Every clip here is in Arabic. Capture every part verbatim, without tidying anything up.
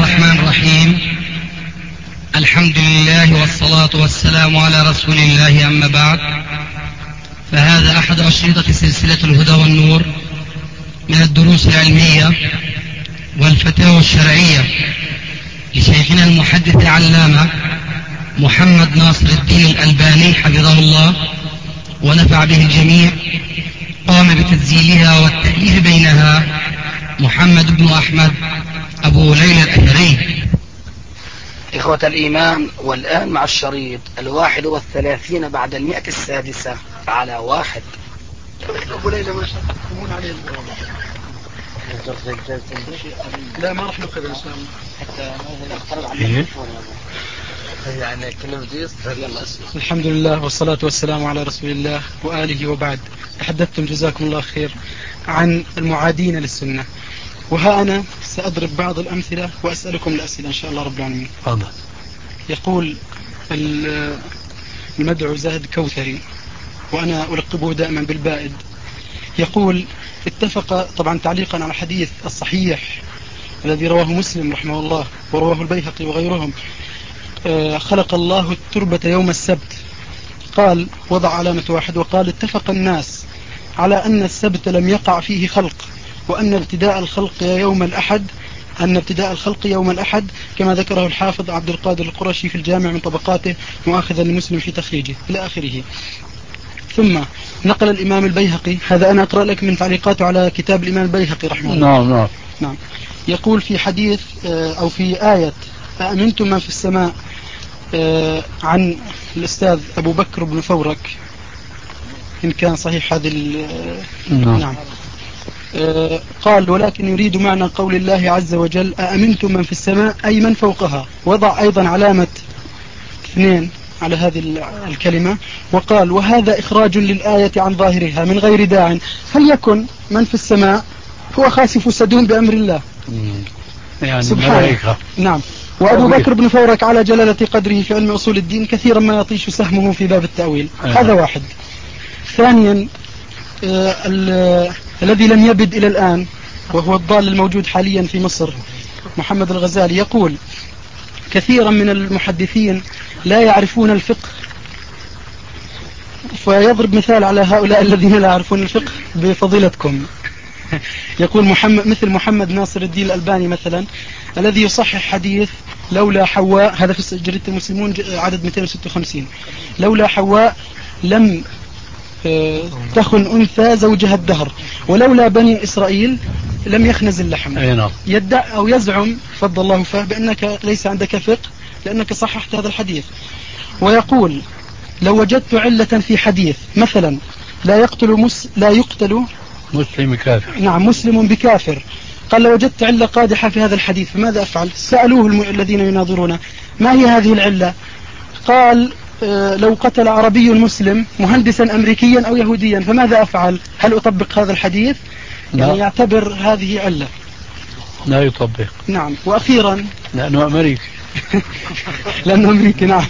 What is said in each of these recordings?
الرحمن الرحيم. الحمد لله والصلاة والسلام على رسول الله، أما بعد، فهذا أحد أشرطة سلسلة الهدى والنور من الدروس العلمية والفتاوى الشرعية لشيخنا المحدث العلامة محمد ناصر الدين الألباني حفظه الله ونفع به الجميع. قام بتسجيلها والتأليف بينها محمد بن أحمد أبو ليلى الأثري. إخوة الإيمان، والآن مع الشريط الواحد والثلاثين بعد المئة السادسة على واحد. أبو ليلى ما شاء عليه. لا ما راح نأخذ الإسلام حتى إيه؟ يعني كلمة جيس. الحمد لله والصلاة والسلام على رسول الله وآله وبعد. تحدثتم جزاكم الله خير عن المعادين للسنة، وها أنا سأضرب بعض الأمثلة وأسألكم الأسئلة إن شاء الله رب العالمين. فضل. يقول المدعو زاهد كوثري، وأنا ألقبه دائما بالبائد، يقول: اتفق، طبعا تعليقا على حديث الصحيح الذي رواه مسلم رحمه الله ورواه البيهقي وغيرهم، خلق الله التربة يوم السبت، قال وضع علامة واحد، وقال: اتفق الناس على أن السبت لم يقع فيه خلق، وأن ابتداء الخلق يوم الأحد أن ابتداء الخلق يوم الأحد، كما ذكره الحافظ عبد القادر القرشي في الجامع من طبقاته مؤاخذا لمسلم في تخريجه إلى آخره. ثم نقل الإمام البيهقي، هذا أنا أقرأ لك من تعليقاته على كتاب الإمام البيهقي رحمه الله. نعم نعم نعم. يقول في حديث أو في آية أأمنتم من في السماء عن الأستاذ أبو بكر بن فورك، إن كان صحيح هذا. نعم. نعم. قال: ولكن يريد معنى قول الله عز وجل أأمنتم من في السماء أي من فوقها، وضع أيضا علامة اثنين على هذه الكلمة، وقال: وهذا إخراج للآية عن ظاهرها من غير داع، فليكن من في السماء هو خاسف سدوم بأمر الله يعني سبحانه. نعم. وأبو بكر بن فورك على جلالة قدره في علم أصول الدين كثيرا ما يطيش سهمه في باب التأويل. أه. هذا واحد. ثانيا، آه الذي لم يبد إلى الآن وهو الضال الموجود حاليا في مصر، محمد الغزالي، يقول: كثيرا من المحدثين لا يعرفون الفقه، فيضرب مثال على هؤلاء الذين لا يعرفون الفقه بفضيلتكم. يقول محمد مثل محمد ناصر الدين الألباني مثلا، الذي يصحح حديث لولا حواء، هذا في جريدة المسلمون عدد مئتين وستة وخمسين، لولا حواء لم تخن أنثى زوجها الدهر، ولولا بني إسرائيل لم يخنز اللحم. يدعي أو يزعم فضل الله فيه بأنك ليس عندك فقه لأنك صححت هذا الحديث. ويقول: لو وجدت علة في حديث مثلا لا يقتل مس لا يقتل مسلم كافر، نعم مسلم بكافر، قال: لو وجدت علة قادحة في هذا الحديث فماذا أفعل؟ سألوه الم... الذين يناظرونه: ما هي هذه العلة؟ قال: آه لو قتل عربي مسلم مهندسا أمريكيا أو يهوديا فماذا أفعل؟ هل أطبق هذا الحديث؟ لا. يعني يعتبر هذه علة. لا يطبق. نعم. وأخيرا لأنه أمريكي. لأنه أمريكي. نعم.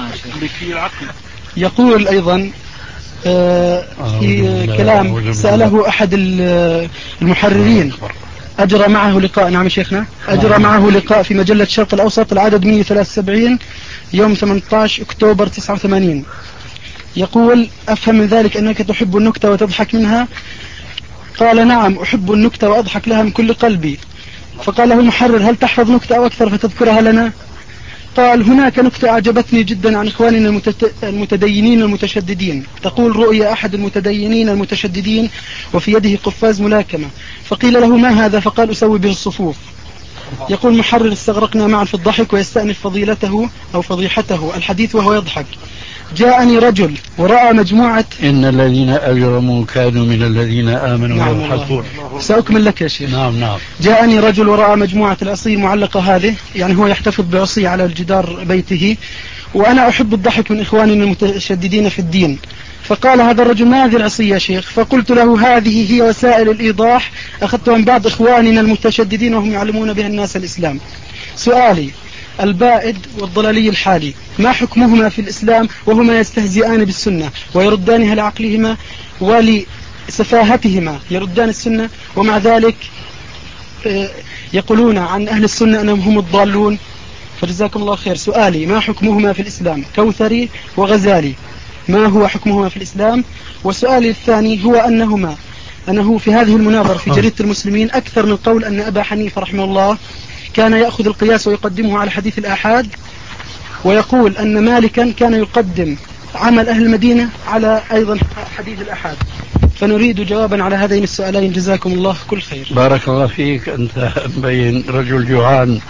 يقول أيضا آه في كلام سأله أحد المحررين، أجرى معه لقاء، نعم شيخنا، أجرى معه لقاء في مجلة الشرق الأوسط العدد مئة وثلاثة وسبعين يوم ثمانية عشر أكتوبر تسعة وثمانين. يقول: أفهم من ذلك أنك تحب النكتة وتضحك منها؟ قال: نعم أحب النكتة وأضحك لها من كل قلبي. فقال له المحرر: هل تحفظ نكتة أو أكثر فتذكرها لنا؟ قال: هناك نكتة أعجبتني جدا عن إخواننا المتدينين المتشددين، تقول: رؤيا أحد المتدينين المتشددين وفي يده قفاز ملاكمة، فقيل له: ما هذا؟ فقال: أسوي به الصفوف. يقول محرر: استغرقنا معا في الضحك، ويستأنف فضيلته أو فضيحته الحديث وهو يضحك: جاءني رجل ورأى مجموعة إن الذين أجرموا كانوا من الذين آمنوا. نعم يضحكون. سأكمل لك يا شيخ. نعم نعم. جاءني رجل ورأى مجموعة العصي المعلقة هذه، يعني هو يحتفظ بعصي على الجدار بيته، وأنا أحب الضحك من إخواننا المتشددين في الدين. فقال هذا الرجل: ما هذه العصي يا شيخ؟ فقلت له: هذه هي وسائل الإيضاح أخذتها من بعض إخواننا المتشددين وهم يعلمون بها الناس الإسلام. سؤالي: البائد والضلالي الحالي ما حكمهما في الإسلام وهما يستهزئان بالسنة ويردانها لعقلهما ولسفاهتهما، يردان السنة ومع ذلك يقولون عن أهل السنة أنهم هم الضالون، فجزاكم الله خير. سؤالي: ما حكمهما في الإسلام؟ كوثري وغزالي، ما هو حكمهما في الإسلام؟ وسؤالي الثاني هو أنهما أنه في هذه المناظرة في جريدة المسلمين أكثر من قول أن أبا حنيفة رحمه الله كان يأخذ القياس ويقدمه على حديث الآحاد، ويقول أن مالكا كان يقدم عمل أهل المدينة على أيضا حديث الآحاد. فنريد جوابا على هذين السؤالين، جزاكم الله كل خير. بارك الله فيك، أنت مبين رجل جوعان،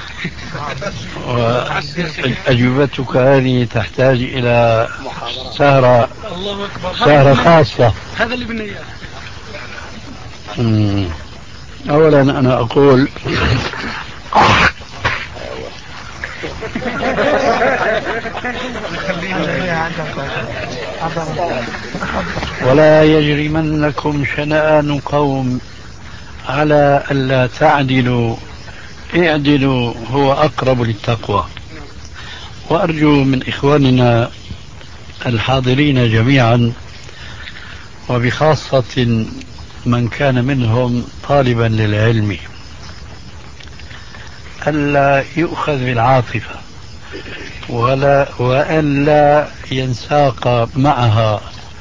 وأجوبتك هذه تحتاج إلى سهرة سهرة خاصة. هذا اللي بدنا إياه. أولا أنا أقول ولا يجرمنكم شنآن قوم على ألا تعدلوا اعدلوا هو أقرب للتقوى. وأرجو من إخواننا الحاضرين جميعا وبخاصة من كان منهم طالبا للعلم ألا يؤخذ بالعاطفة ولا وأن لا ينساق معها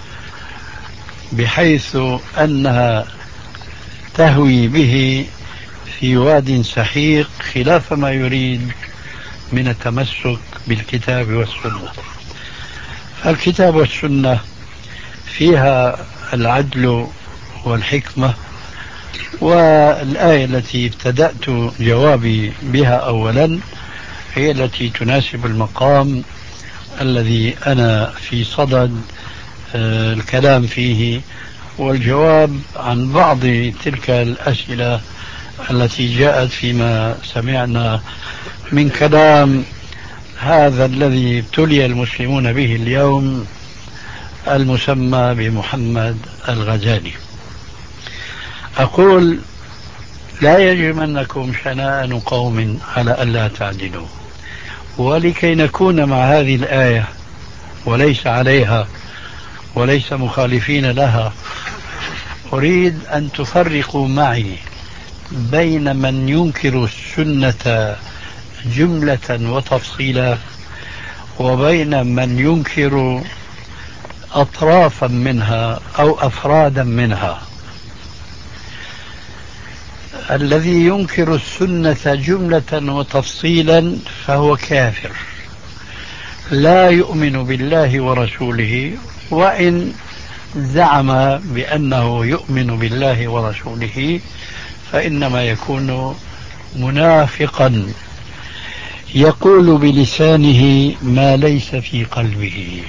بحيث أنها تهوي به في واد سحيق خلاف ما يريد من التمسك بالكتاب والسنة. فالكتاب والسنة فيها العدل والحكمة، والآية التي ابتدأت جوابي بها أولا هي التي تناسب المقام الذي أنا في صدد الكلام فيه والجواب عن بعض تلك الأسئلة التي جاءت فيما سمعنا من كلام هذا الذي ابتلي المسلمون به اليوم المسمى بمحمد الغزالي. أقول: لا يجرمنكم شنآن قوم على ألا تعدلوا. ولكي نكون مع هذه الآية وليس عليها وليس مخالفين لها، أريد أن تفرقوا معي بين من ينكر السنة جملة وتفصيلا وبين من ينكر أطرافا منها أو أفرادا منها. الذي ينكر السنة جملة وتفصيلا فهو كافر لا يؤمن بالله ورسوله، وإن زعم بأنه يؤمن بالله ورسوله فإنما يكون منافقا يقول بلسانه ما ليس في قلبه.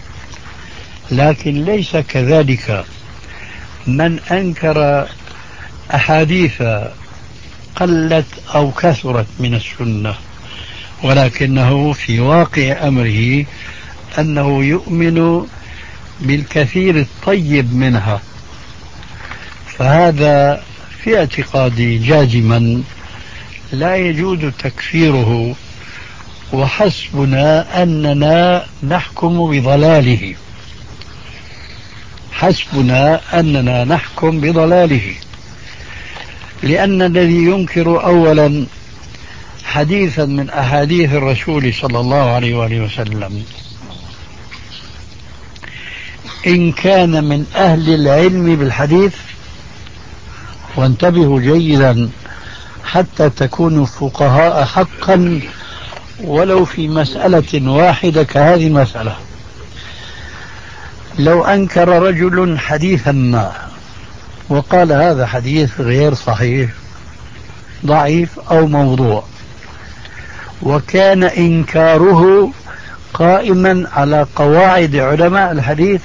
لكن ليس كذلك من أنكر أحاديث قلت أو كثرت من السنة ولكنه في واقع أمره أنه يؤمن بالكثير الطيب منها، فهذا في اعتقادي جازما لا يجوز تكفيره، وحسبنا أننا نحكم بضلاله حسبنا أننا نحكم بضلاله لأن الذي ينكر أولا حديثا من أحاديث الرسول صلى الله عليه وآله وسلم إن كان من أهل العلم بالحديث، وانتبهوا جيدا حتى تكونوا فقهاء حقا ولو في مسألة واحدة كهذه المسألة. لو أنكر رجل حديثا ما وقال هذا حديث غير صحيح ضعيف أو موضوع، وكان إنكاره قائما على قواعد علماء الحديث،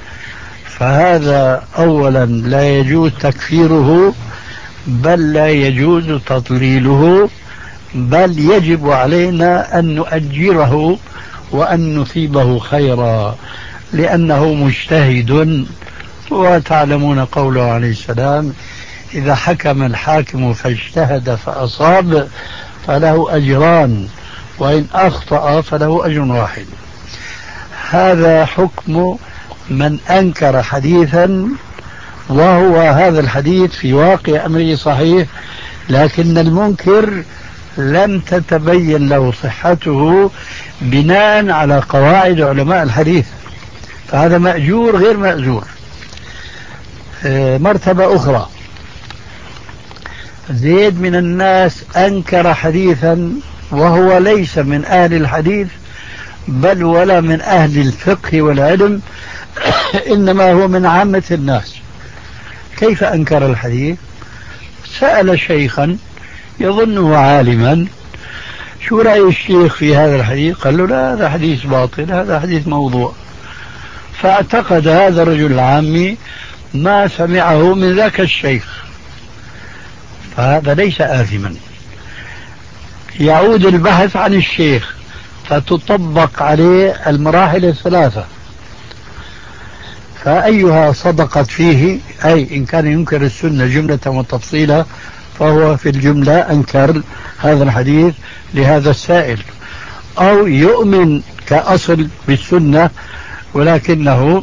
فهذا أولا لا يجوز تكفيره بل لا يجوز تضليله، بل يجب علينا أن نؤجره وأن نصيبه خيرا لأنه مجتهد. وتعلمون قوله عليه السلام: إذا حكم الحاكم فاجتهد فأصاب فله أجران وإن أخطأ فله أجر واحد. هذا حكم من أنكر حديثا وهو هذا الحديث في واقع أمره صحيح، لكن المنكر لم تتبين له صحته بناء على قواعد علماء الحديث، فهذا مأجور غير مأجور. مرتبة أخرى، زيد من الناس أنكر حديثا وهو ليس من أهل الحديث بل ولا من أهل الفقه والعلم، إنما هو من عامة الناس. كيف أنكر الحديث؟ سأل شيخا يظنه عالما: شو رأي الشيخ في هذا الحديث؟ قال له: لا، هذا حديث باطل، هذا حديث موضوع. فاعتقد هذا الرجل العامي ما سمعه من ذاك الشيخ، فهذا ليس آثما. يعود البحث عن الشيخ فتطبق عليه المراحل الثلاثة، فأيها صدقت فيه، أي إن كان ينكر السنة جملة وتفصيلا فهو في الجملة أنكر هذا الحديث لهذا السائل، أو يؤمن كأصل بالسنة ولكنه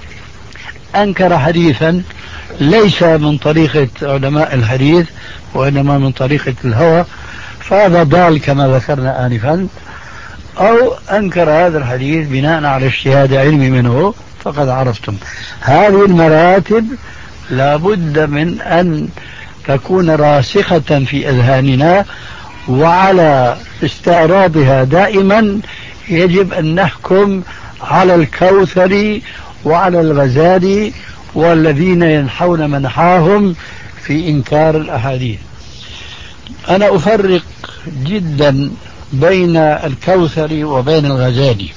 أنكر حديثا ليس من طريقة علماء الحديث وإنما من طريقة الهوى، فهذا ضال كما ذكرنا آنفا، أو أنكر هذا الحديث بناء على اجتهاد علمي منه. فقد عرفتم هذه المراتب لابد من أن تكون راسخة في أذهاننا، وعلى استعراضها دائما يجب أن نحكم على الكوثري وعلى الغزالي والذين ينحون منحاهم في إنكار الأحاديث. أنا أفرق جدا بين الكوثري وبين الغزالي.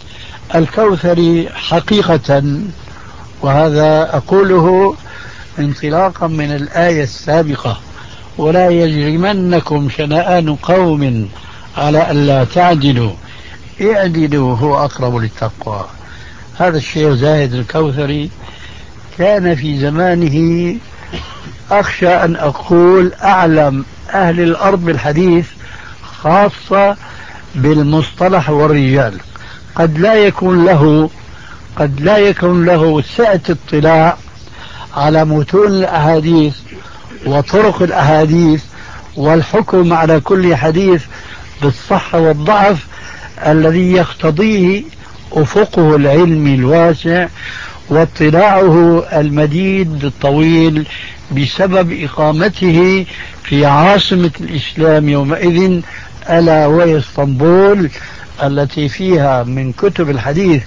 الكوثري حقيقة، وهذا أقوله انطلاقا من الآية السابقة: ولا يجرمنكم شنآن قوم على ألا تعدلوا اعدلوا هو أقرب للتقوى. هذا الشيخ زاهد الكوثري كان في زمانه أخشى أن أقول أعلم أهل الأرض بالحديث، خاصة بالمصطلح والرجال. قد لا يكون له قد لا يكون له سعة اطلاع على متون الأحاديث وطرق الأحاديث والحكم على كل حديث بالصحة والضعف الذي يقتضيه أفقه العلمي الواسع واطلاعه المديد الطويل بسبب إقامته في عاصمة الإسلام يومئذ، ألا وهي اسطنبول، التي فيها من كتب الحديث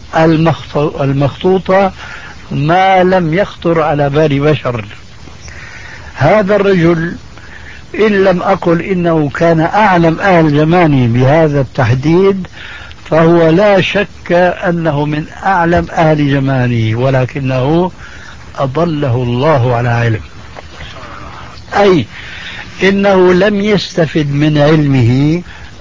المخطوطة ما لم يخطر على بال بشر. هذا الرجل إن لم أقل إنه كان أعلم أهل زمانه بهذا التحديد، فهو لا شك أنه من أعلم أهل زمانه، ولكنه أضله الله على علم، أي إنه لم يستفد من علمه.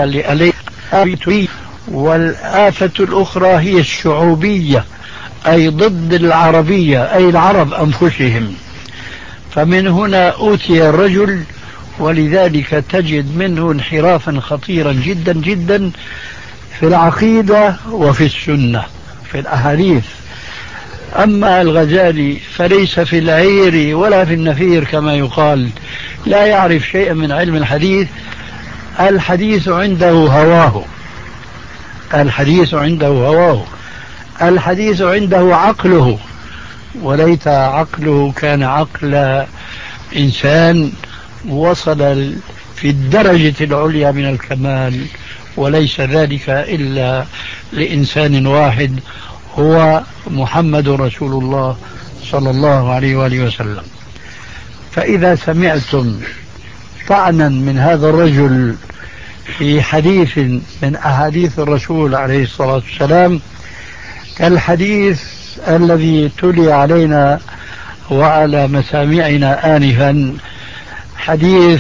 والآفة الأخرى هي الشعوبية، أي ضد العربية، أي العرب أنفسهم. فمن هنا أوتي الرجل، ولذلك تجد منه انحرافا خطيرا جدا جدا في العقيدة وفي السنة في الأحاديث. أما الغزالي فليس في العير ولا في النفير كما يقال، لا يعرف شيئا من علم الحديث. الحديث عنده هواه الحديث عنده هواه الحديث عنده عقله، وليت عقله كان عقل إنسان وصل في الدرجة العليا من الكمال، وليس ذلك إلا لإنسان واحد هو محمد رسول الله صلى الله عليه وآله وسلم. فإذا سمعتم طعنا من هذا الرجل في حديث من أحاديث الرسول عليه الصلاة والسلام كالحديث الذي تلي علينا وعلى مسامعنا آنفا، حديث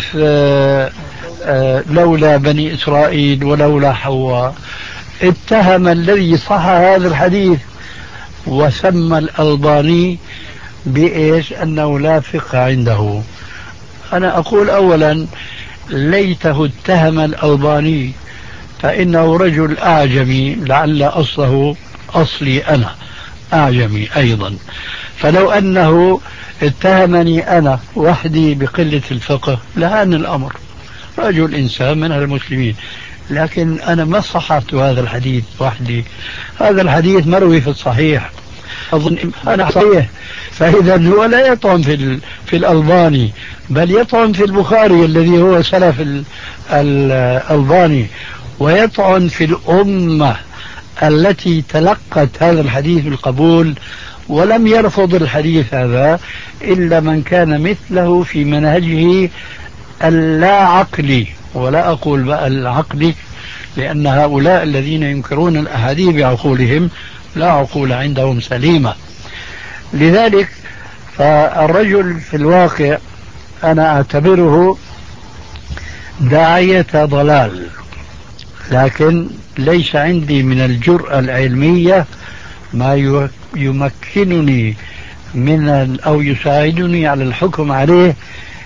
لولا بني إسرائيل ولولا حواء، اتهم الذي صح هذا الحديث وسمى الألباني بإيش؟ أنه لا فقه عنده. أنا أقول أولا ليته اتهم الألباني، فإنه رجل أعجمي، لعل أصله أصلي أنا أعجمي أيضا، فلو أنه اتهمني أنا وحدي بقلة الفقه لهان الأمر، رجل إنسان من المسلمين، لكن أنا ما صححت هذا الحديث وحدي، هذا الحديث مروي في الصحيح، أظن أنا صحيح. فإذا هو لا يطعن في في الألباني، بل يطعن في البخاري الذي هو سلف الألباني، ويطعن في الأمة التي تلقت هذا الحديث بالقبول ولم يرفض الحديث هذا إلا من كان مثله في منهجه اللا عقلي، ولا أقول بقى العقلي لأن هؤلاء الذين ينكرون الأحاديث بعقولهم لا عقول عندهم سليمة. لذلك فالرجل في الواقع أنا أعتبره داعية ضلال، لكن ليس عندي من الجرأة العلمية ما يمكنني من أو يساعدني على الحكم عليه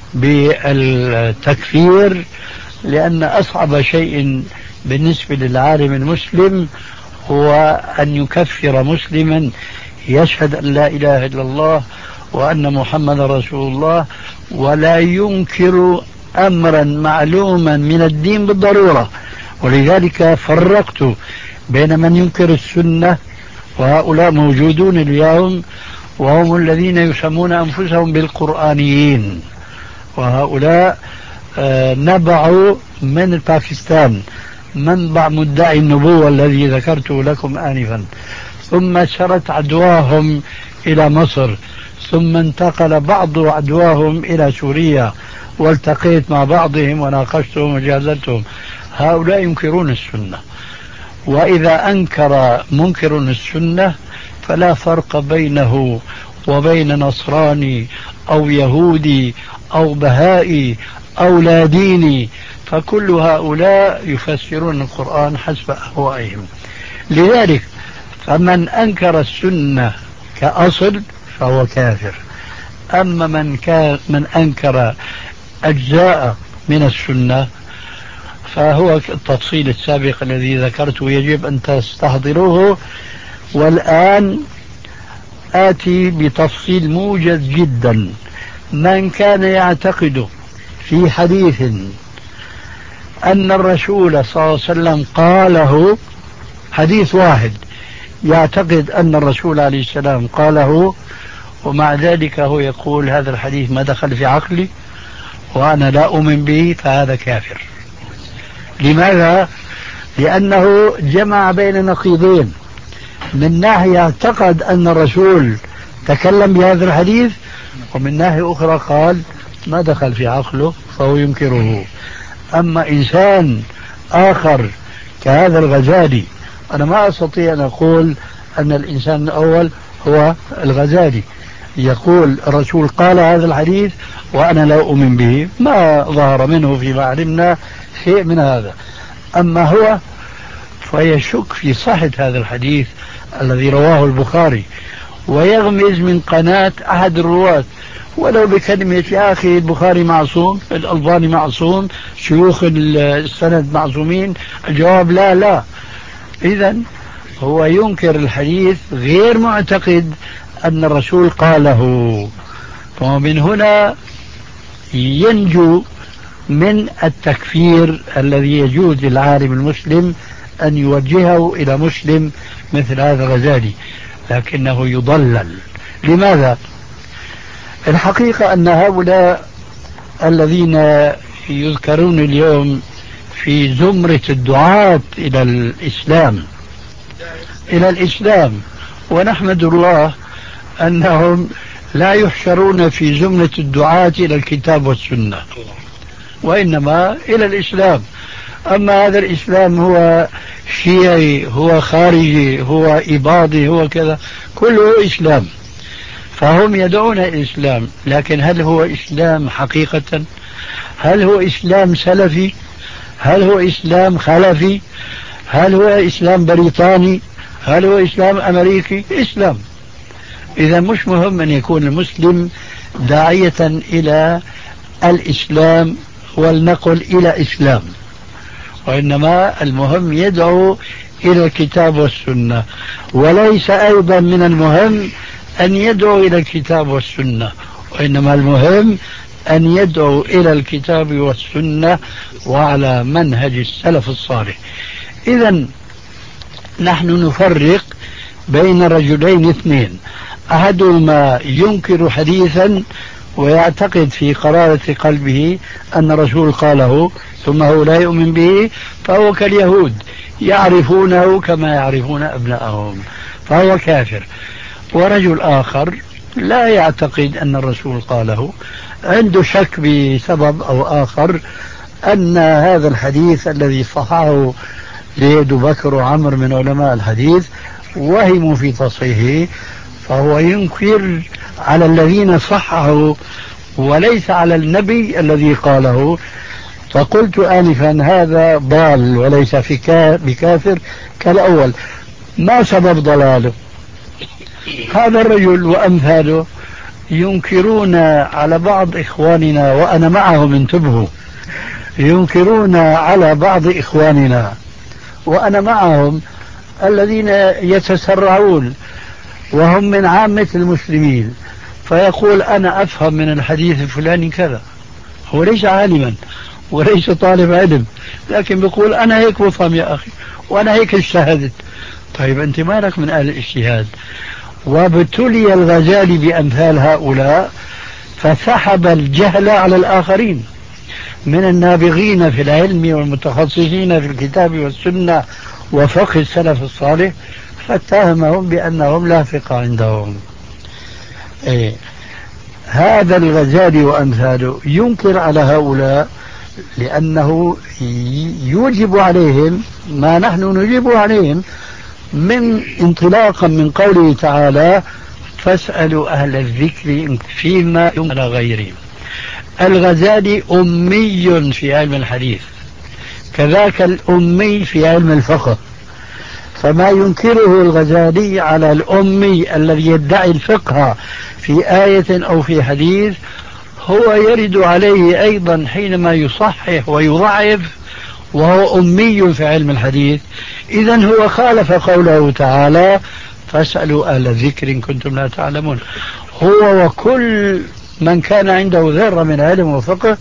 بالتكفير، لأن أصعب شيء بالنسبة للعالم المسلم هو أن يكفر مسلما يشهد أن لا إله إلا الله وأن محمد رسول الله ولا ينكر أمرا معلوما من الدين بالضرورة. ولذلك فرقت بين من ينكر السنة، وهؤلاء موجودون اليوم وهم الذين يسمون أنفسهم بالقرآنيين، وهؤلاء نبعوا من باكستان، منبع مدعي النبوة الذي ذكرته لكم آنفا، ثم سرت عدواهم إلى مصر، ثم انتقل بعض عدواهم إلى سوريا، والتقيت مع بعضهم وناقشتهم وجادلتهم. هؤلاء ينكرون السنة، وإذا أنكر منكر السنة فلا فرق بينه وبين نصراني أو يهودي أو بهائي أو لا ديني، فكل هؤلاء يفسرون القرآن حسب أهوائهم. لذلك فمن أنكر السنة كأصل فهو كافر، أما من كان من أنكر أجزاء من السنة فهو التفصيل السابق الذي ذكرته يجب أن تستحضروه. والآن آتي بتفصيل موجز جدا. من كان يعتقد في حديث أن الرسول صلى الله عليه وسلم قاله، حديث واحد يعتقد أن الرسول عليه السلام قاله، ومع ذلك هو يقول هذا الحديث ما دخل في عقلي وأنا لا أؤمن به، فهذا كافر. لماذا؟ لأنه جمع بين نقيضين، من ناحية اعتقد أن الرسول تكلم بهذا الحديث، ومن ناحية أخرى قال ما دخل في عقله فهو ينكره. أما إنسان آخر كهذا الغزالي، أنا ما أستطيع أن أقول أن الإنسان الأول هو الغزالي، يقول الرسول قال هذا الحديث وأنا لا أؤمن به، ما ظهر منه فيما علمنا شيء من هذا. أما هو فيشك في صحة هذا الحديث الذي رواه البخاري، ويغمز من قناة أحد الرواة ولو بكلمة يا أخي البخاري معصوم، الألباني معصوم، شيوخ السند معصومين. الجواب لا لا. إذن هو ينكر الحديث غير معتقد أن الرسول قاله، ومن هنا ينجو من التكفير الذي يجوز للعالم المسلم أن يوجهه إلى مسلم مثل هذا الغزالي، لكنه يضلل. لماذا؟ الحقيقة أن هؤلاء الذين يذكرون اليوم في زمرة الدعاة إلى الإسلام إلى الإسلام ونحمد الله أنهم لا يحشرون في زمرة الدعاة إلى الكتاب والسنة، وإنما إلى الإسلام. أما هذا الإسلام هو شيعي، هو خارجي، هو إباضي، هو كذا، كله إسلام. فهم يدعون الإسلام، لكن هل هو إسلام حقيقة؟ هل هو إسلام سلفي؟ هل هو إسلام خلفي؟ هل هو إسلام بريطاني؟ هل هو إسلام أمريكي؟ إسلام. إذا مش مهم أن يكون المسلم داعية إلى الإسلام والنقل إلى إسلام، وإنما المهم يدعو إلى الكتاب والسنة. وليس أيضا من المهم أن يدعو إلى الكتاب والسنة وإنما المهم أن يدعو إلى الكتاب والسنة وعلى منهج السلف الصالح. إذن نحن نفرق بين رجلين اثنين، أحدهما ينكر حديثا ويعتقد في قرارة قلبه أن الرسول قاله ثم هو لا يؤمن به، فهو كاليهود يعرفونه كما يعرفون أبنائهم، فهو كافر. ورجل آخر لا يعتقد أن الرسول قاله، عنده شك بسبب أو آخر أن هذا الحديث الذي صححه زيد بكر وعمر من علماء الحديث وهموا في تصحيحه، فهو ينكر على الذين صححوا وليس على النبي الذي قاله. فقلت آنفا هذا ضال وليس في بكافر كالأول. ما سبب ضلاله؟ هذا الرجل وأمثاله ينكرون على بعض إخواننا، وأنا معهم انتبهوا، ينكرون على بعض إخواننا وأنا معهم الذين يتسرعون وهم من عامة المسلمين، فيقول أنا أفهم من الحديث الفلاني كذا، هو ليس عالما وليس طالب علم، لكن بيقول أنا هيك بفهم يا أخي وأنا هيك اجتهدت. طيب أنت مالك من أهل الاجتهاد؟ وابتلي الغزالي بأمثال هؤلاء فسحب الجهل على الآخرين من النابغين في العلم والمتخصصين في الكتاب والسنة وفقه السلف الصالح، فاتهمهم بأنهم لا فقه عندهم. إيه. هذا الغزالي وأمثاله ينكر على هؤلاء لأنه يوجب عليهم ما نحن نجيب عليهم من انطلاقا من قوله تعالى فاسألوا أهل الذكر فيما على غيرهم. الغزالي أمي في علم الحديث، كذاك الأمي في علم الفقه، فما ينكره الغزالي على الأمي الذي يدعي الفقه في آية أو في حديث هو يرد عليه أيضا حينما يصحح ويضعف وهو أمي في علم الحديث. إذن هو خالف قوله تعالى فاسألوا أهل الذكر إن كنتم لا تعلمون. هو وكل من كان عنده ذرة من علم وفقه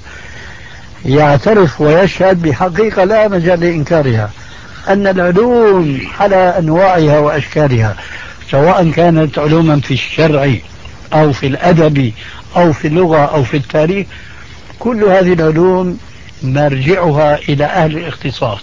يعترف ويشهد بحقيقة لا مجال لإنكارها أن العلوم على أنواعها وأشكالها، سواء كانت علوما في الشرع أو في الأدب أو في اللغة أو في التاريخ، كل هذه العلوم مرجعها إلى أهل الاختصاص.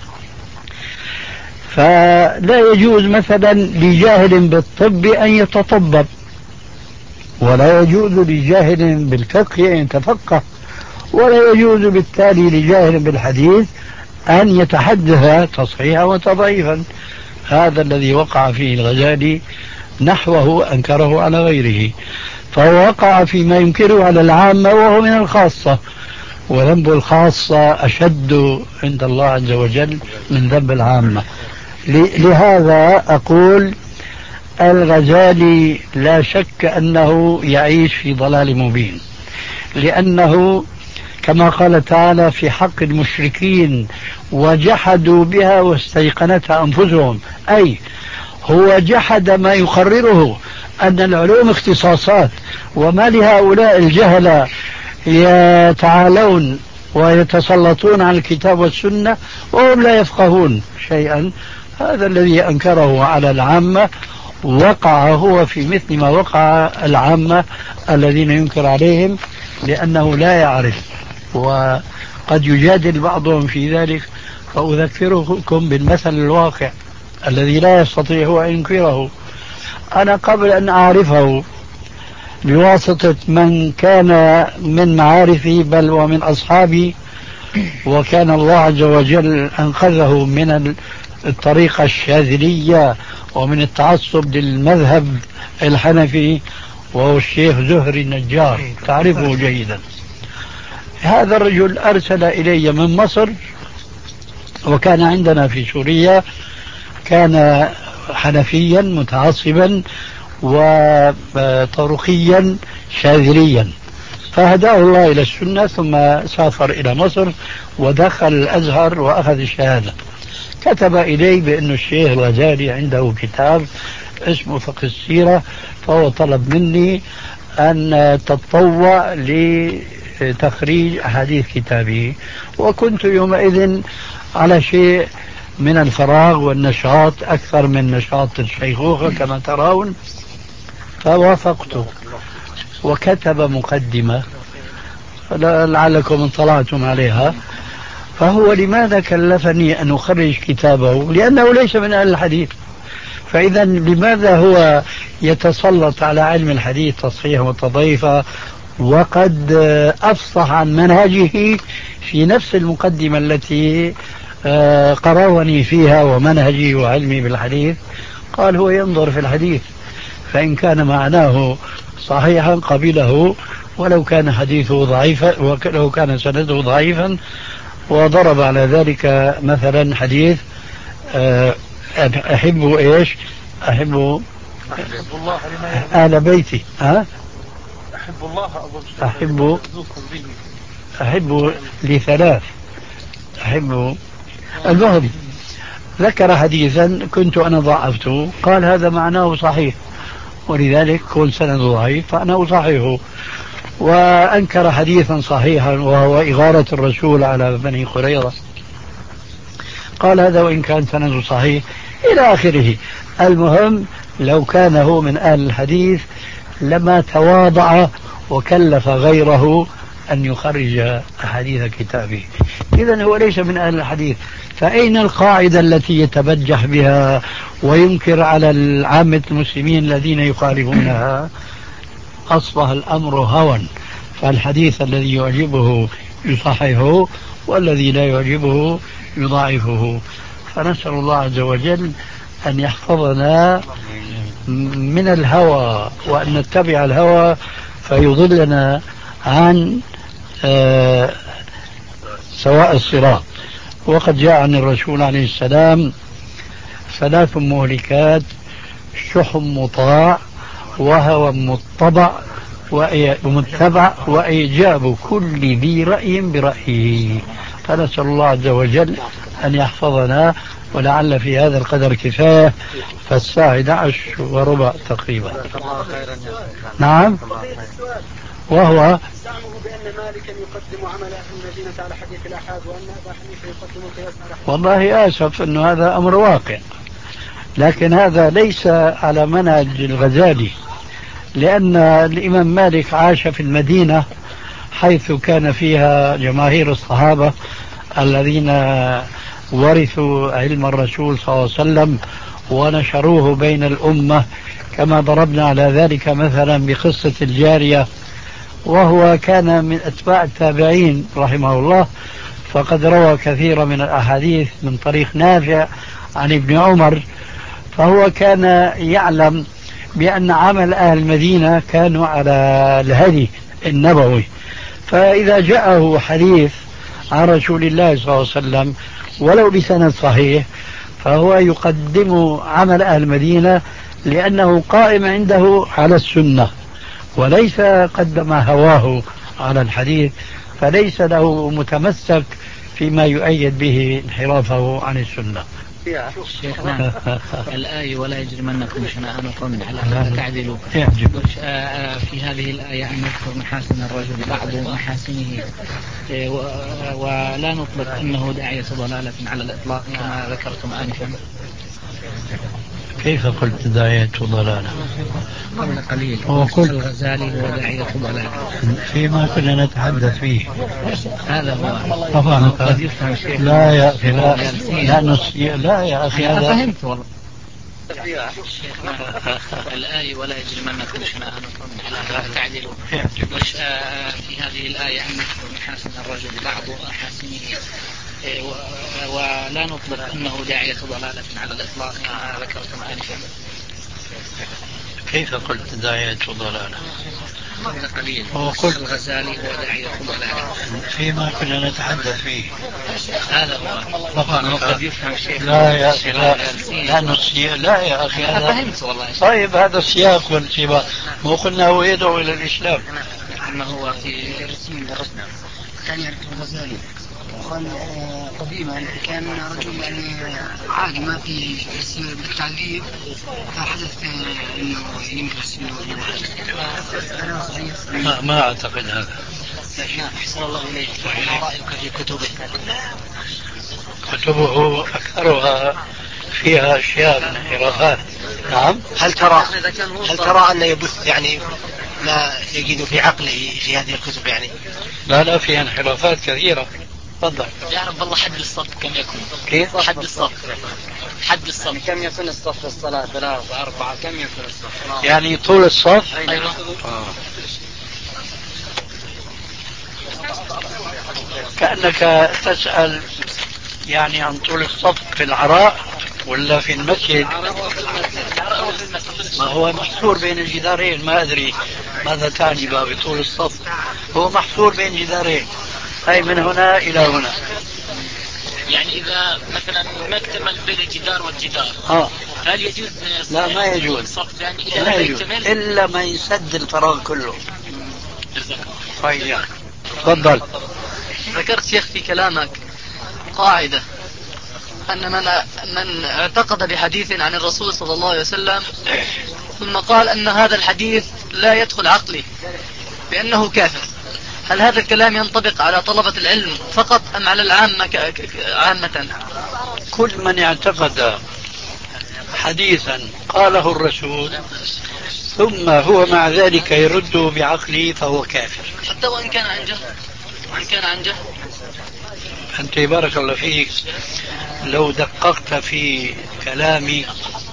فلا يجوز مثلا لجاهل بالطب أن يتطبب، ولا يجوز لجاهل بالفقه أن يتفقه، ولا يجوز بالتالي لجاهل بالحديث أن يتحدث تصحيحا وتضعيفا. هذا الذي وقع فيه الغزالي نحوه أنكره على غيره، فهو وقع فيما ينكره على العامة وهو من الخاصة، وذنب الخاصة أشد عند الله عز وجل من ذنب العامة. لهذا أقول الغزالي لا شك أنه يعيش في ضلال مبين، لأنه كما قال تعالى في حق المشركين وجحدوا بها واستيقنتها أنفسهم، أي هو جحد ما يقرره أن العلوم اختصاصات، وما لهؤلاء الجهلة يتعالون ويتسلطون على الكتاب والسنة وهم لا يفقهون شيئا. هذا الذي أنكره على العامة وقع هو في مثل ما وقع العامة الذين ينكر عليهم لأنه لا يعرف، وقد يجادل بعضهم في ذلك. فأذكركم بالمثل الواقع الذي لا يستطيع هو أن ينكره. أنا قبل أن أعرفه بواسطة من كان من معارفي بل ومن أصحابي، وكان الله عز وجل أنقذه من الطريقة الشاذلية ومن التعصب للمذهب الحنفي، وهو الشيخ زهري النجار، تعرفه جيدا. هذا الرجل أرسل إلي من مصر، وكان عندنا في سوريا، كان حنفيا متعصبا وطرقيا شاذليا، فهداه الله إلى السنة، ثم سافر إلى مصر ودخل الأزهر وأخذ الشهادة. كتب إلي بأن الشيخ الغزالي عنده كتاب اسمه فقه السيرة، فهو طلب مني أن تتطوع لتخريج أحاديث كتابه، وكنت يومئذ على شيء من الفراغ والنشاط أكثر من نشاط الشيخوخة كما ترون، فوافقته وكتب مقدمة لعلكم اطلعتم عليها. فهو لماذا كلفني أن أخرج كتابه؟ لأنه ليس من أهل الحديث. فإذا لماذا هو يتسلط على علم الحديث تصحيحا وتضعيفا وقد أفصح عن منهجه في نفس المقدمة التي قروني فيها ومنهجي وعلمي بالحديث؟ قال هو ينظر في الحديث، فإن كان معناه صحيحا قبله ولو كان حديثه ضعيفا ولو كان سنده ضعيفا. وضرب على ذلك مثلا حديث أحب إيش أحب أهل بيتي ها أحب الله أحب أحب لثلاث أحب المهم. ذكر حديثا كنت أنا ضعفته، قال هذا معناه صحيح ولذلك كون سند ضعيف فأنا أصححه. وأنكر حديثا صحيحا وهو إغارة الرسول على بني قريظة، قال هذا وإن كان سنده صحيح إلى آخره. المهم لو كان هو من أهل الحديث لما تواضع وكلف غيره أن يخرج أحاديث كتابه. إذن هو ليس من أهل الحديث. فأين القاعدة التي يتبجح بها وينكر على العامة المسلمين الذين يخالفونها؟ أصبح الأمر هوى، فالحديث الذي يعجبه يصححه والذي لا يعجبه يضاعفه. فنسأل الله عز وجل أن يحفظنا من الهوى وأن نتبع الهوى فيضلنا عن آه سواء الصراط. وقد جاء عن الرسول عليه السلام ثلاث مهلكات: شح مطاع وهوى متبع ومتبع وإيجاب كل ذي رأي برأيه. فنسأل الله عز وجل أن يحفظنا، ولعل في هذا القدر كفاية، فالساعة أحد عشر وربع تقريبا. نعم. وهو زعمه بأن مالكا يقدم عمل أهل المدينة على حديث الآحاد وأن أبا حنيفة يقدم القياس على حديث. والله آسف أنه هذا أمر واقع، لكن هذا ليس على منهج الغزالي، لأن الإمام مالك عاش في المدينة حيث كان فيها جماهير الصحابة الذين ورثوا علم الرسول صلى الله عليه وسلم ونشروه بين الأمة، كما ضربنا على ذلك مثلا بقصة الجارية، وهو كان من أتباع التابعين رحمه الله، فقد روى كثيرا من الأحاديث من طريق نافع عن ابن عمر. فهو كان يعلم بأن عمل أهل المدينة كانوا على الهدي النبوي، فإذا جاءه حديث عن رسول الله صلى الله عليه وسلم ولو بسند صحيح فهو يقدم عمل أهل المدينة لأنه قائم عنده على السنة وليس قدم هواه على الحديث، فليس له متمسك فيما يؤيد به انحرافه عن السنة. شيخنا الآية ولا يجرمنكم شنآن قوم على ألا تعدلوا، في هذه الآية أن نذكر محاسن الرجل بعض محاسنه ولا نطلق أنه داعية ضلالة على الإطلاق كما ذكرتم آنفا. كيف قلت داعية ضلالة؟ قبل قليل وقلت الغزالي هو داعية ضلالة فيما كنا نتحدث فيه. هذا هو طبعا. قد يفهم شيء. لا يا أخي لا, لا, نصي... لا يا أخي أنا هذا فهمت والله. الآية ولا يجرمنكم شنآن قوم على ألا تعدلوا، في هذه الآية أن نذكر محاسن الرجل بعض محاسنه ولا نطلق أنه داعية ضلالة على الإطلاق كما ذكرتم آنفا. كيف قلت داعية ضلالة؟ قبل قليل وقلت الغزالي هو داعية ضلالة فيما كنا نتحدث فيه. هذا هو طبعا قد يفهم شيء. لا يا أخي لا, لا نصي لا يا أخي أنا هذا فهمت والله. طيب هذا السياق والسباق، مو قلنا هو يدعو إلى الإسلام. أما هو في رسم الرسم كان يعرف الغزالي شيوخا قديما كان رجل يعني عادي ما في بس بالتعذيب حدث انه ينقص ما, ما اعتقد هذا. احسن الله اليك، ما رايك في كتبه؟ كتبه اكثرها فيها اشياء من انحرافات. نعم. هل ترى هل ترى أن يبث يعني ما يجد في عقله في هذه الكتب يعني؟ لا لا فيها انحرافات كثيرة. تفضل. يعرف والله حد الصف كم يكون؟ كيف؟ حد الصف حد الصف كم يكون الصف في الصلاة؟ ثلاثة أربعة كم يكون الصف؟ يعني طول الصف؟ أيوة. آه. كأنك تسأل يعني عن طول الصف في العراء ولا في المسجد؟ ما هو محصور بين الجدارين، ما أدري ماذا تعني بطول الصف. هو محصور بين جدارين، أي من هنا إلى هنا. يعني إذا مثلا ما اكتمل بين الجدار والجدار آه. هل يجوز؟ لا ما يجوز. الصف يعني إذا لا لا يجوز يكتمل إلا ما يسد الفراغ كله. طيب تفضل. ذكرت شيخ في كلامك قاعدة أن من, من اعتقد بحديث عن الرسول صلى الله عليه وسلم ثم قال أن هذا الحديث لا يدخل عقلي بأنه كافر، هل هذا الكلام ينطبق على طلبة العلم فقط أم على العامة عامة؟ كل من اعتقد حديثا قاله الرسول ثم هو مع ذلك يرده بعقله فهو كافر، حتى وإن كان عن جهل. وإن كان عن جهل. أنت بارك الله فيك لو دققت في كلامي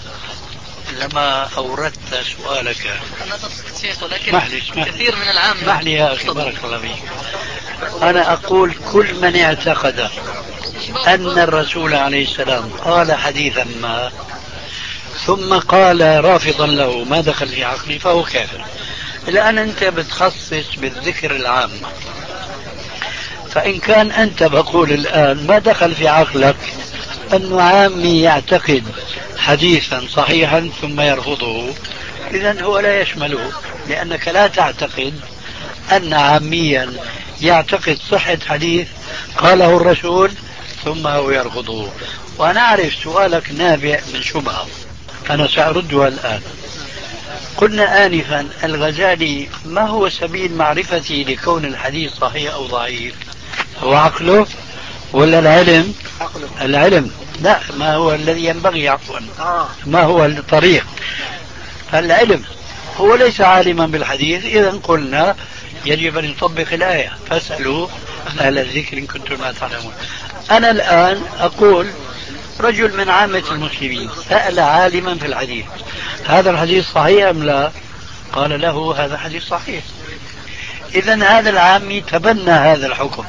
لما أوردت سؤالك. أنا تفصيل شيخ ولكن محلش محلش. كثير من العام محلي يا أخي بارك الله فيك. أنا أقول كل من اعتقد أن الرسول عليه السلام قال حديثا ما ثم قال رافضا له ما دخل في عقلي فهو كافر. الآن أنت بتخصص بالذكر العام، فإن كان أنت بقول الآن ما دخل في عقلك أنه عامي يعتقد حديثا صحيحا ثم يرفضه، إذن هو لا يشمله، لأنك لا تعتقد أن عاميا يعتقد صحة حديث قاله الرسول ثم هو يرفضه. وأنا أعرف سؤالك نابع من شبهة أنا سأردها الآن. قلنا آنفا الغزالي ما هو سبيل معرفتي لكون الحديث صحيح أو ضعيف؟ هو عقله ولا العلم؟ العلم. لا، ما هو الذي ينبغي عفوا ما هو الطريق؟ العلم. هو ليس عالما بالحديث، إذا قلنا يجب أن يطبق الآية فاسألوا أهل الذكر إن كنتم لا تعلمون. أنا الآن أقول رجل من عامة المسلمين سأل عالما في الحديث هذا الحديث صحيح أم لا؟ قال له هذا حديث صحيح. إذن هذا العامي تبنى هذا الحكم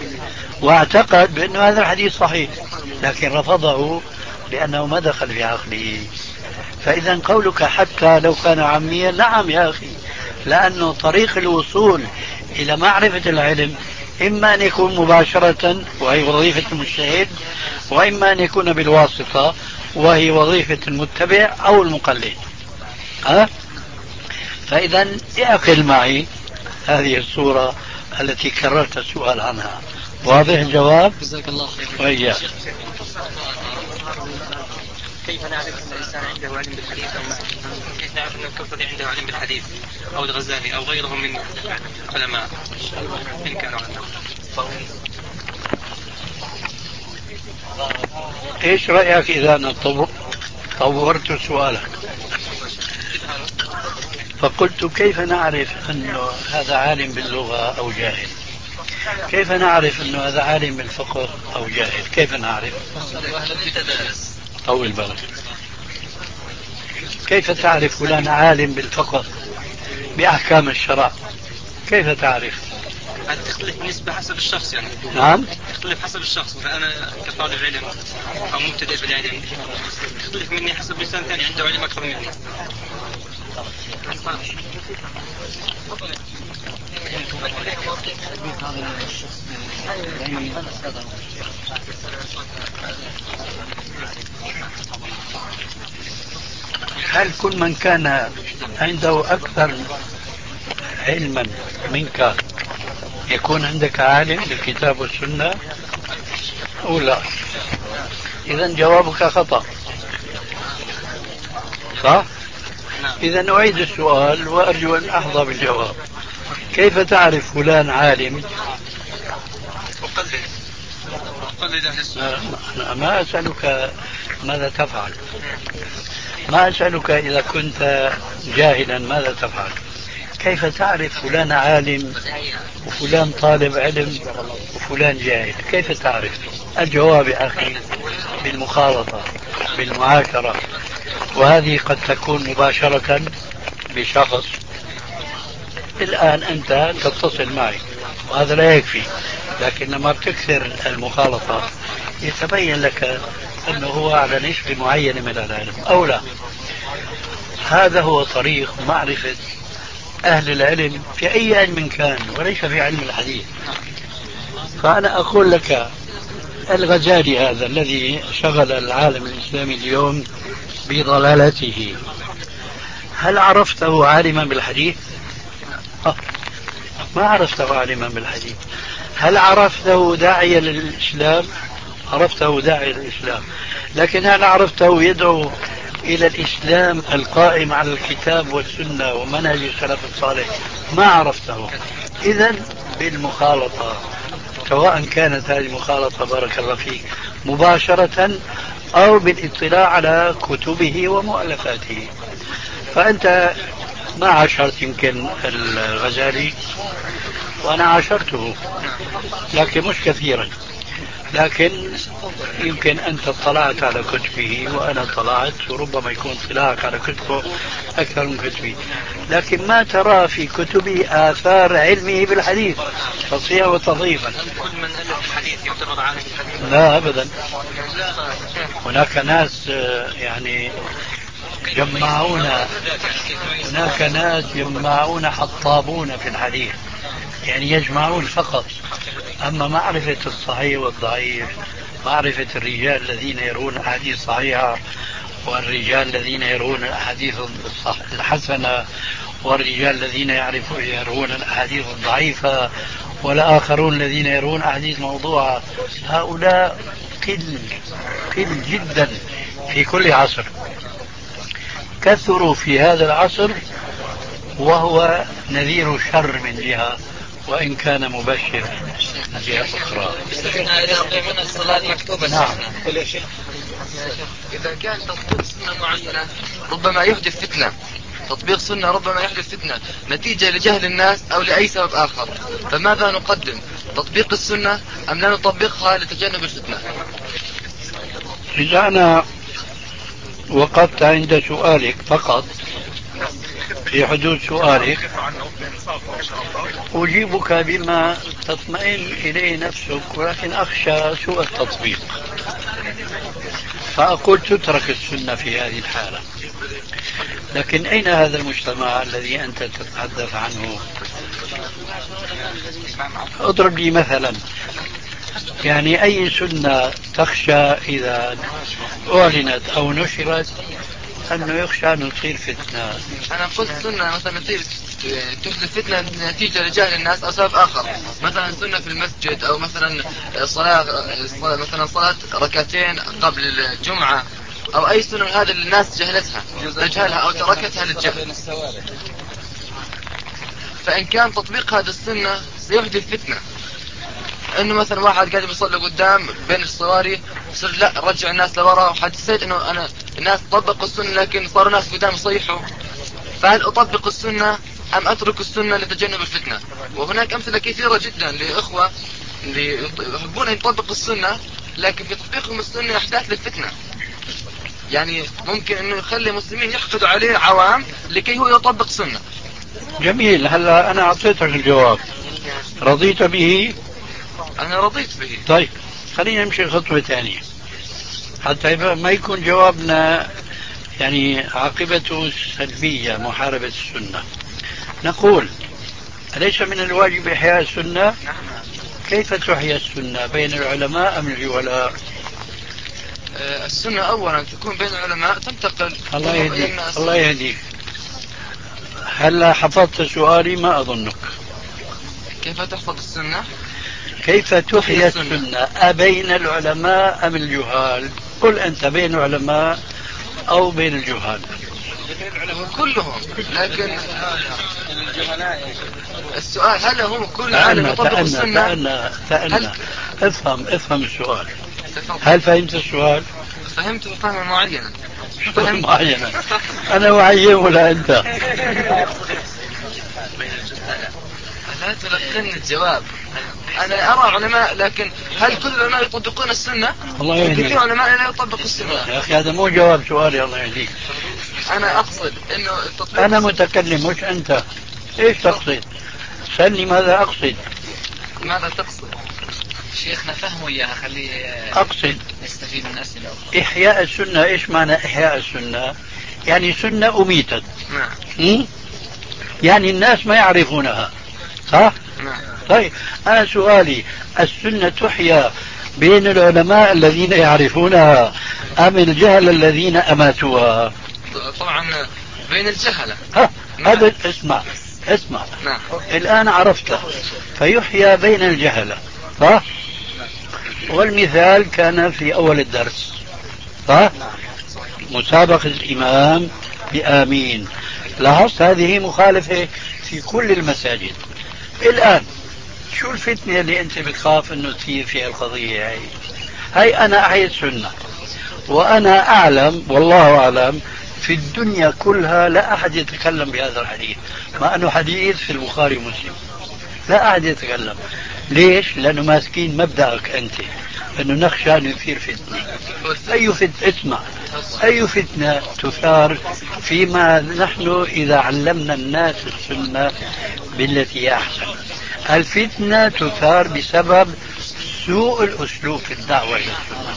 واعتقد بأن هذا الحديث صحيح، لكن رفضه لأنه ما دخل في عقله. فإذا قولك حتى لو كان عاميا، نعم يا أخي، لأنه طريق الوصول إلى معرفة العلم إما أن يكون مباشرة وهي وظيفة المجتهد، وإما أن يكون بالواسطة وهي وظيفة المتبع أو المقلد. ها؟ فإذا اعقل معي هذه الصورة التي كررت السؤال عنها. واضح الجواب؟ جزاك الله خير. وإياك. كيف نعرف أن الإنسان عنده علم بالحديث أو ما؟ كيف نعرف أن الكفر عنده علم بالحديث أو الغزالي أو غيرهم من علماء إن كانوا علماء؟ إيش رأيك إذا أنا طورت سؤالك فقلت كيف نعرف أنه هذا عالم باللغة أو جاهل؟ كيف نعرف أنه هذا عالم بالفقه أو جاهل؟ كيف نعرف؟ طول بالك. كيف تعرف فلان عالم بالفقه بأحكام الشرع؟ كيف تعرف؟ تختلف بالنسبة حسب الشخص يعني. نعم. تختلف حسب الشخص، فأنا كطالب علم أو مبتدئ بالعلم تختلف مني حسب إنسان ثاني عنده علم أكثر مني. هل كل من كان عنده أكثر علما منك يكون عندك عالم بالكتاب والسنة؟ أولى. إذا جوابك خطأ، صح؟ إذا أعيد السؤال وأرجو أن أحظى بالجواب. كيف تعرف فلان عالم؟ أقلد أقلد أهل السنة. أنا ما أسألك ماذا تفعل، ما أسألك إذا كنت جاهلا ماذا تفعل. كيف تعرف فلان عالم وفلان طالب علم وفلان جاهل؟ كيف تعرف؟ الجواب يا أخي بالمخالطة، بالمعاشرة، وهذه قد تكون مباشرة بشخص. الآن أنت تتصل معي وهذا لا يكفي، لكن لما بتكثر المخالطة يتبين لك أنه هو على نسبة معينة من العلم أو لا. هذا هو طريق معرفة أهل العلم في أي علم كان وليس في علم الحديث. فأنا أقول لك الغزالي هذا الذي شغل العالم الإسلامي اليوم بضلالته، هل عرفته عالما بالحديث؟ أه. ما عرفته عالما بالحديث. هل عرفته داعيا للإسلام؟ عرفته داعيا للإسلام، لكن هل عرفته يدعو إلى الإسلام القائم على الكتاب والسنة ومنهج السلف الصالح؟ ما عرفته. إذن بالمخالطة، سواء كانت هذه المخالطة بارك الله فيك مباشرة أو بالاطلاع على كتبه ومؤلفاته. فأنت ما عاشرت يمكن الغزالي وأنا عاشرته، لكن مش كثيرا، لكن يمكن أنت اطلعت على كتبه وأنا اطلعت، وربما يكون اطلاعك على كتبه أكثر من كتبي، لكن ما ترى في كتبه آثار علمه بالحديث تصحيحا وتضعيفا. كل من ألف الحديث يعتبر عالم الحديث؟ لا أبدا. هناك ناس يعني يجمعون، هناك ناس يجمعون حطابون في الحديث، يعني يجمعون فقط. أما معرفة الصحيح والضعيف، معرفة الرجال الذين يرون أحاديث صحيحة والرجال الذين يرون الأحاديث الحسنة والرجال الذين يعرفون يرون الأحاديث الضعيفة والآخرون الذين يرون أحاديث موضوعة، هؤلاء قل قل جدا في كل عصر. كثروا في هذا العصر وهو نذير شر من جهة، وإن كان مبشر من جهة أخرى. من الصلاة مكتوبة. نعم. إذا كان تطبيق سنة معينة ربما يحدث فتنة، تطبيق سنة ربما يحدث فتنة نتيجة لجهل الناس أو لأي سبب آخر، فماذا نقدم؟ تطبيق السنة أم لا نطبقها لتجنب الفتنة؟ إذا أنا وقفت عند سؤالك فقط، في حدود سؤالك أجيبك بما تطمئن إليه نفسك، ولكن أخشى سوء التطبيق، فأقول تترك السنة في هذه الحالة. لكن أين هذا المجتمع الذي أنت تتحدث عنه؟ اضرب لي مثلا، يعني أي سنة تخشى إذا أعلنت أو نشرت أنه يخشى أن تصير فتنة؟ أنا قلت سنة مثلا تصير تحدث فتنة نتيجة لجهل الناس أو سبب آخر، مثلا سنة في المسجد، أو مثلا صلاة مثلا صلاة ركعتين قبل الجمعة، أو أي سنة من هذا اللي الناس جهلتها تجهلها أو تركتها للجهل. فإن كان تطبيق هذا السنة سيحدث فتنة، انه مثلا واحد قاعد يصلي قدام بين الصواري يصير لا رجع الناس لورا، وحسيت انه انا الناس طبقوا السنه لكن صاروا ناس قدام يصيحوا، فهل اطبق السنه ام اترك السنه لتجنب الفتنه؟ وهناك امثله كثيره جدا لاخوه اللي يحبون ان يطبقوا السنه لكن في تطبيقهم السنه يحتاج للفتنه، يعني ممكن انه يخلي المسلمين يحقدوا عليه عوام لكي هو يطبق سنه. جميل. هلا انا اعطيتك الجواب، رضيت به؟ أنا رضيت به. طيب خلينا نمشي خطوة ثانية حتى ما يكون جوابنا يعني عاقبته سلبية، محاربة السنة. نقول أليس من الواجب إحياء السنة؟ كيف تحيا السنة؟ بين العلماء أم الجهلاء؟ أه السنة أولا تكون بين العلماء تنتقل. الله يهديك الله يهديك. هلا حفظت سؤالي؟ ما أظنك. كيف تحفظ السنة؟ كيف تحيا السنة أبين العلماء أم الجهال؟ قل أنت بين العلماء أو بين الجهال؟ كلهم، لكن السؤال هل هم كل عالم يطبق السنة؟ تأنى تأنى افهم افهم السؤال. هل فهمت السؤال؟ فهمت فهما معينا. معينا أنا معين ولا أنت؟ لا تلقني الجواب. أنا أرى علماء، لكن هل كل العلماء يطبقون السنة؟ الله يهديك. كثير علماء لا يطبقوا السنة. يا أخي هذا مو جواب سؤالي. الله يهديك. أنا أقصد إنه أنا متكلم مش أنت. إيش تقصد؟ سألني ماذا أقصد. ماذا تقصد؟ شيخنا فهموا إياها، خليه أقصد يستفيد من أسئلة أخرى. إحياء السنة. إيش معنى إحياء السنة؟ يعني سنة أميتت. نعم. يعني الناس ما يعرفونها، صح؟ نعم. طيب أنا سؤالي، السنة تحيا بين العلماء الذين يعرفونها أم الجهل الذين أماتوها؟ طبعا بين الجهلة. هذا اسمع اسمع. نعم. الآن عرفت، فيحيا بين الجهلة، صح؟ والمثال كان في أول الدرس، صح؟ مسابقة الإمام بآمين. لاحظت هذه مخالفة في كل المساجد. الآن شو الفتنة اللي أنت بتخاف أنه تصير فيها القضية هاي؟ هاي أنا أحيي السنة، وأنا أعلم والله أعلم في الدنيا كلها لا أحد يتكلم بهذا الحديث، مع أنه حديث في البخاري ومسلم. لا أحد يتكلم. ليش؟ لأنه ماسكين مبدأك أنت أنه نخشى أن يثير فتنة. أي فتنة؟ اسمع، أي فتنة تثار فيما نحن إذا علمنا الناس السنة بالتي هي أحسن؟ الفتنة تثار بسبب سوء الأسلوب في الدعوة إلى السنة.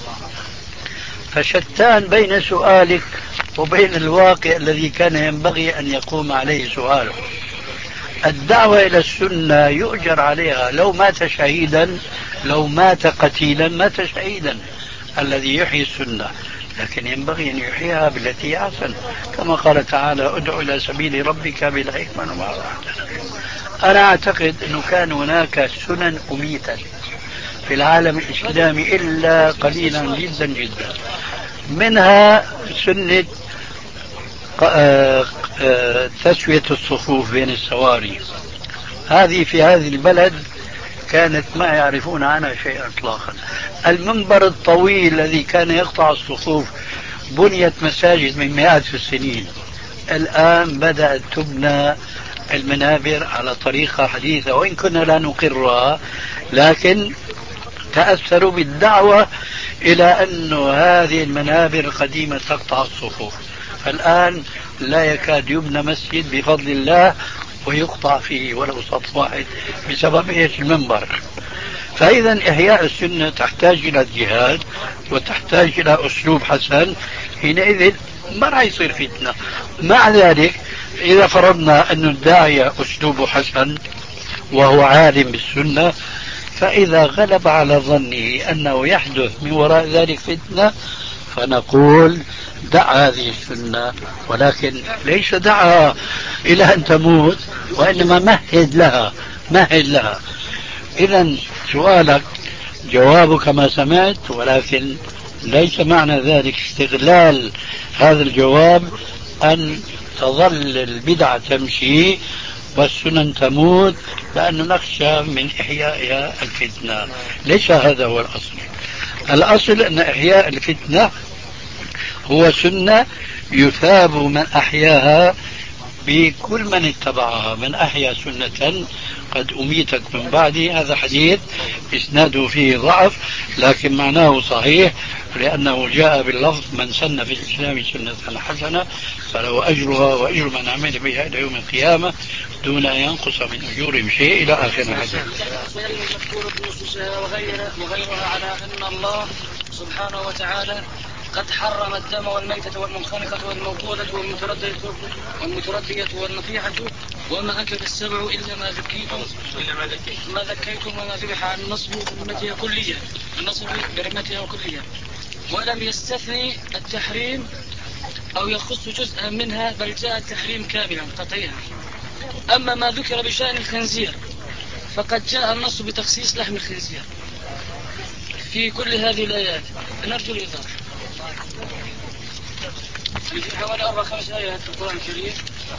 فشتان بين سؤالك وبين الواقع الذي كان ينبغي أن يقوم عليه سؤاله. الدعوة إلى السنة يؤجر عليها، لو مات شهيدا، لو مات قتيلا مات شهيدا الذي يحيي السنة، لكن ينبغي أن يحييها بالتي أحسن، كما قال تعالى ادع إلى سبيل ربك بالحكمة والموعظة الحسنة. أنا أعتقد أنه كان هناك سنن أميتة في العالم الإسلامي إلا قليلا جدا جدا، منها سنة تسوية الصفوف بين السواري. هذه في هذه البلد كانت ما يعرفون عنها شيئا اطلاقا. المنبر الطويل الذي كان يقطع الصفوف بنيت مساجد من مئات السنين. الآن بدأت تبنى المنابر على طريقة حديثة، وإن كنا لا نقرها، لكن تأثروا بالدعوة إلى أن هذه المنابر القديمة تقطع الصفوف. فالآن لا يكاد يبنى مسجد بفضل الله ويقطع فيه ولو صف واحد بسبب ايش؟ المنبر. فإذا إحياء السنة تحتاج إلى الجهاد وتحتاج إلى أسلوب حسن، حينئذ ما راح يصير فتنة. مع ذلك إذا فرضنا أن الداعية أسلوبه حسن وهو عالم بالسنة، فإذا غلب على ظنه أنه يحدث من وراء ذلك فتنة فنقول دع هذه السنة، ولكن ليس دعها إلى أن تموت، وإنما مهد لها مهد لها. إذا سؤالك جوابك كما سمعت، ولكن ليس معنى ذلك استغلال هذا الجواب أن تظل البدعة تمشي والسنن تموت لأنه نخشى من إحيائها الفتنة. ليس هذا هو الأصل. الأصل أن إحياء الفتنة هو سنة يثاب من أحياها بكل من اتبعها. من أحيا سنة قد أميتت من بعدي، هذا حديث إسناده فيه ضعف لكن معناه صحيح، لأنه جاء باللفظ من سن في الإسلام سنة حسنة فله أجرها وأجر من عمل بها إلى يوم القيامة دون أن ينقص من أجورهم شيء إلى آخر الحديث. وغيرها على أن الله سبحانه وتعالى قد حرم الدم والميتة والمنخنقة والموقوذة والمتردية والمتردية والنطيحة وما أكل السبع إلا ما ذكيتم ما ذكيتم وما ذبح عن النصب برمتها كلية النصب برمتها كلية، ولم يستثني التحريم أو يخص جزءا منها، بل جاء التحريم كاملا قطعيا. أما ما ذكر بشأن الخنزير فقد جاء النص بتخصيص لحم الخنزير في كل هذه الآيات، نرجو الإيضاح. في حوالي أربع خمس آيات في القرآن الكريم.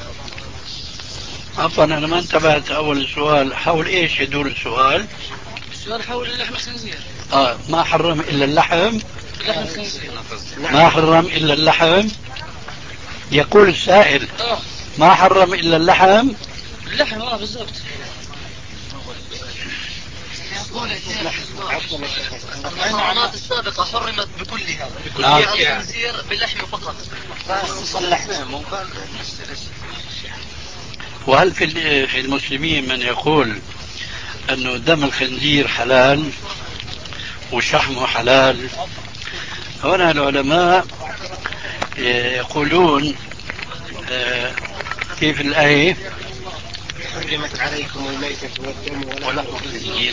عفوا أنا ما انتبهت أول السؤال، حول إيش يدور السؤال؟ السؤال حول لحم الخنزير. آه ما حرم إلا اللحم؟ لحم الخنزير ما حرم إلا اللحم؟ يقول السائل آه. ما حرم إلا اللحم؟ اللحم اه بالضبط. المحرمات السابقة حرمت بكلها نعم. الخنزير باللحم فقط. وهل في المسلمين من يقول أنه دم الخنزير حلال وشحمه حلال؟ هنا العلماء يقولون كيف الآية؟ حرمت عليكم الميتة والدم ولحم الخنزير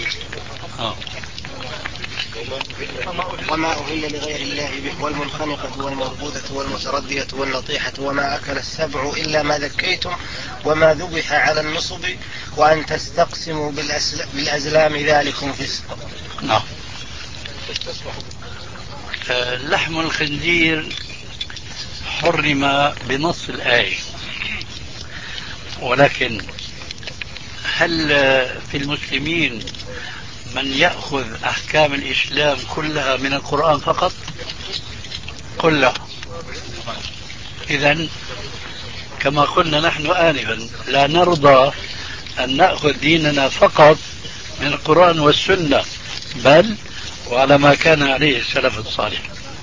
وما أهل لغير الله به والمنخنقة والمربوذة والمتردية والنطيحة وما أكل السبع إلا ما ذكيتم وما ذبح على النصب وأن تستقسموا بالأزلام ذلكم فسق. نعم. لحم الخنزير حرم بنص الآية، ولكن هل في المسلمين من يأخذ أحكام الإسلام كلها من القرآن فقط؟ كلها. إذن كما قلنا نحن آنفا لا نرضى أن نأخذ ديننا فقط من القرآن والسنة، بل وعلى ما كان عليه السلف الصالح.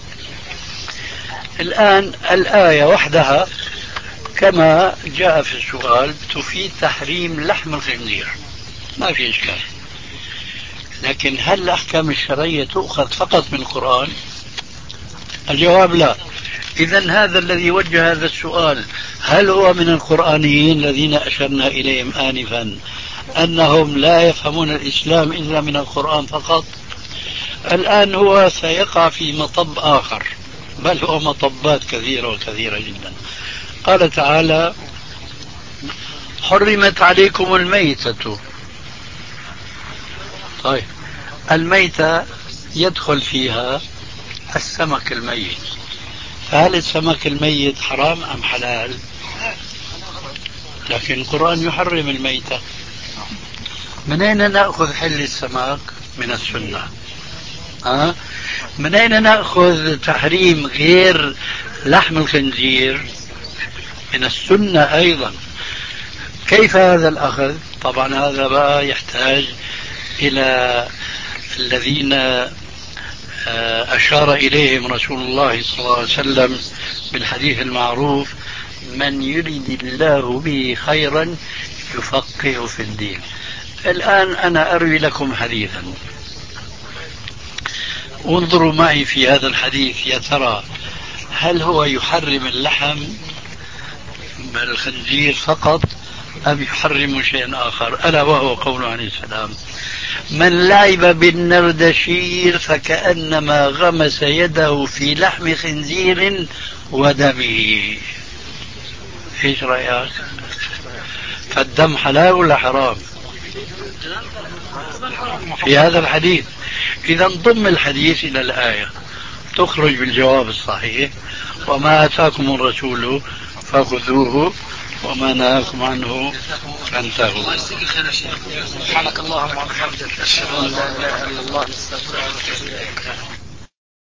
الآن الآية وحدها كما جاء في السؤال تفيد تحريم لحم الخنزير، ما في إشكال. لكن هل الأحكام الشرعية تؤخذ فقط من القرآن؟ الجواب لا. إذن هذا الذي وجه هذا السؤال هل هو من القرآنيين الذين أشرنا إليهم آنفا أنهم لا يفهمون الإسلام إلا من القرآن فقط؟ الآن هو سيقع في مطب آخر، بل هو مطبات كثيرة وكثيرة جدا. قال تعالى حرمت عليكم الميتة. طيب الميتة يدخل فيها السمك الميت، فهل السمك الميت حرام أم حلال؟ لكن القرآن يحرم الميتة. من أين نأخذ حل السمك؟ من السنة. أه؟ من أين نأخذ تحريم غير لحم الخنزير؟ من السنة أيضا. كيف هذا الأخذ؟ طبعا هذا بقى يحتاج إلى الذين أشار إليهم رسول الله صلى الله عليه وسلم بالحديث المعروف من يريد الله به خيرا يفقهه في الدين. الآن أنا أروي لكم حديثا، انظروا معي في هذا الحديث يا ترى هل هو يحرم اللحم الخنزير فقط أم يحرم شيئا آخر؟ ألا وهو قوله عليه السلام من لعب بالنردشير فكأنما غمس يده في لحم خنزير ودمه. ايش رأيك؟ فالدم حلال ولا حرام في هذا الحديث؟ إذا ضم الحديث إلى الآية تخرج بالجواب الصحيح وما آتاكم الرسول فخذوه وما نهاكم عنه فانتهوا. سبحانك اللهم وبحمدك أشهد أن لا إله إلا الله نستغفرك ونتوب إليك.